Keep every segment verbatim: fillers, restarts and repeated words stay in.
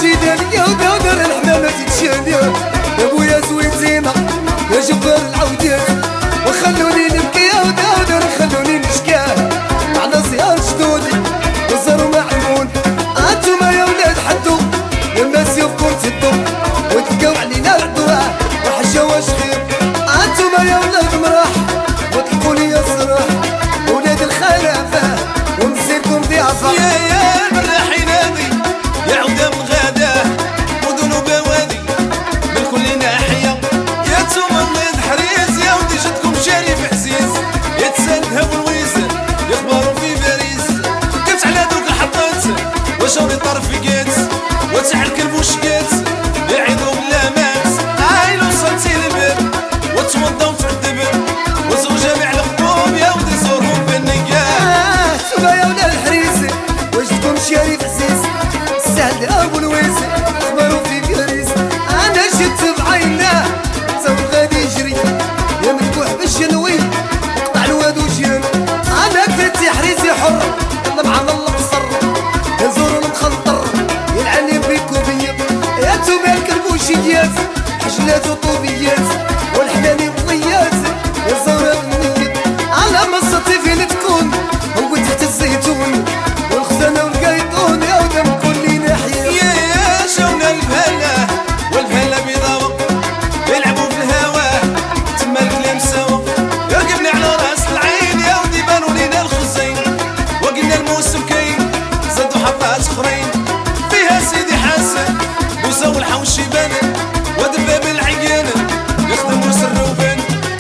جدالية ودار الحمامة تتشالية يا بويا زويتينا يا جبار العودات وخلوني نبكي يا ودار خلوني نشكى على صيام جدودي وزاروا معلمون انتوما يا ولاد حدو لما سيفكم تدو وتلقاو علينا العدوة وحشا واش خير انتوما يا ولاد مراح وتلقوني يا صراح ولاد الخلافة ومسيركم ضيافة يا يا المراحي نادي يا عودة من غادة مدن وبوادي من كل ناحية يا توما ولاد حريز يا ودي جدكم شريف عزيز يا تسال ذهب والويزن يخبروا في باريس كنت على دوك الحطات وشاوري طرف قيت وتاع الكلب وشقات يعيدوا بلا مات هاي لو وصلتي للباب وتوضا وتعذب وزوج جميع الخطوب يا ودي زورهم بالنقاب توما يا ولاد الحريس وجدكم شريف عزيز السهل ابو الويس خبروا في باريس انا شفت بعيناه تو غادي يجري يا مذبوح بالشنوي قطع الواد وجيان انا كنت حريسي حر الله مع الله قصر يزور المخنطر يلعني بيك وبيا يا توما الكربوشيات حجلات وطوبيات والحناني مطليات يا زهرة النية على مصتي فين تكون هو تحت الزيتون والخزانة والقيطون يا ودا من كل ناحية يا يا شونا البهلة والبهلة بيضاوة يلعبوا في الهوا تما الكلام سوا يرقبنا على راس العين يا ودي بانوا لينا الخزين وقلنا الموسم كاين زادوا حفات اخرين فيها سيدي حسن وزو الحوش يبان ودباب العيان يخدم رس الروبان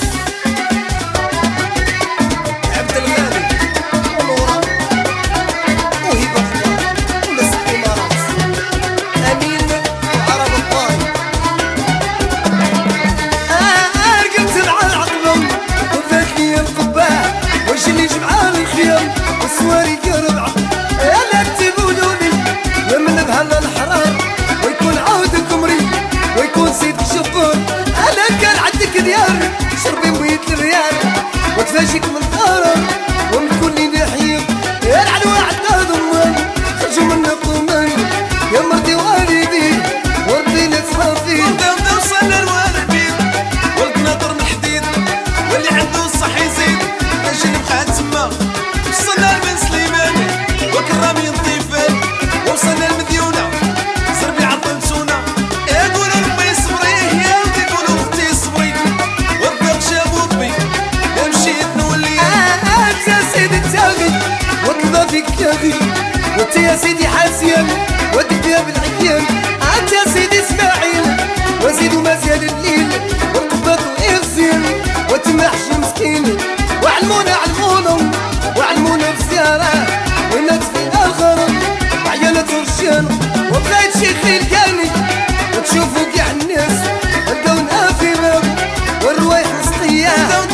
عبد الغالي ونورة وهبة الله وناس الإمارات أمين وعرب الطاي رقبت مع العظم وفات لي القباع وجني جمعان الخيام والسواري ربعة يا لا تبولوني يا من بهلا الحرام ويكون عودك مريض ويكون سيدك شفار انا كان عندك ديار شربي مية الريال وتفاجئك من طارم ومن كل ناحية يا العلوة عندها ضمان خرجوا من الضمان يا مرضي والدي وربي لا تصافي وبدا وصلنا للوالدين والقناطر من الحديد واللي عنده الصح يزيد اجي نبقى تما وصلنا لبن سليمان وكرامي نضيفان وصلنا لمديونة زربي عطلتونا يقولوا ربي صبريه يا ودي يقولوا اختي صبري وربي شاب ربي يا مشيت نولي انت يا سيدي التاغي وطلب فيك ياغي وانت يا سيدي حاسيان ودبيا بالعيان انت يا سيدي اسماعيل وزيد وما زال الليل والقباط وإغزين وتمحش مسكين وعلمونا علمونا وعلمونا بزيارة ونات فينا الغرام وعيالة ورشان وبغيت شيخي لقاني وتشوفوا كاع الناس لقاونا في باب والروايح مسقية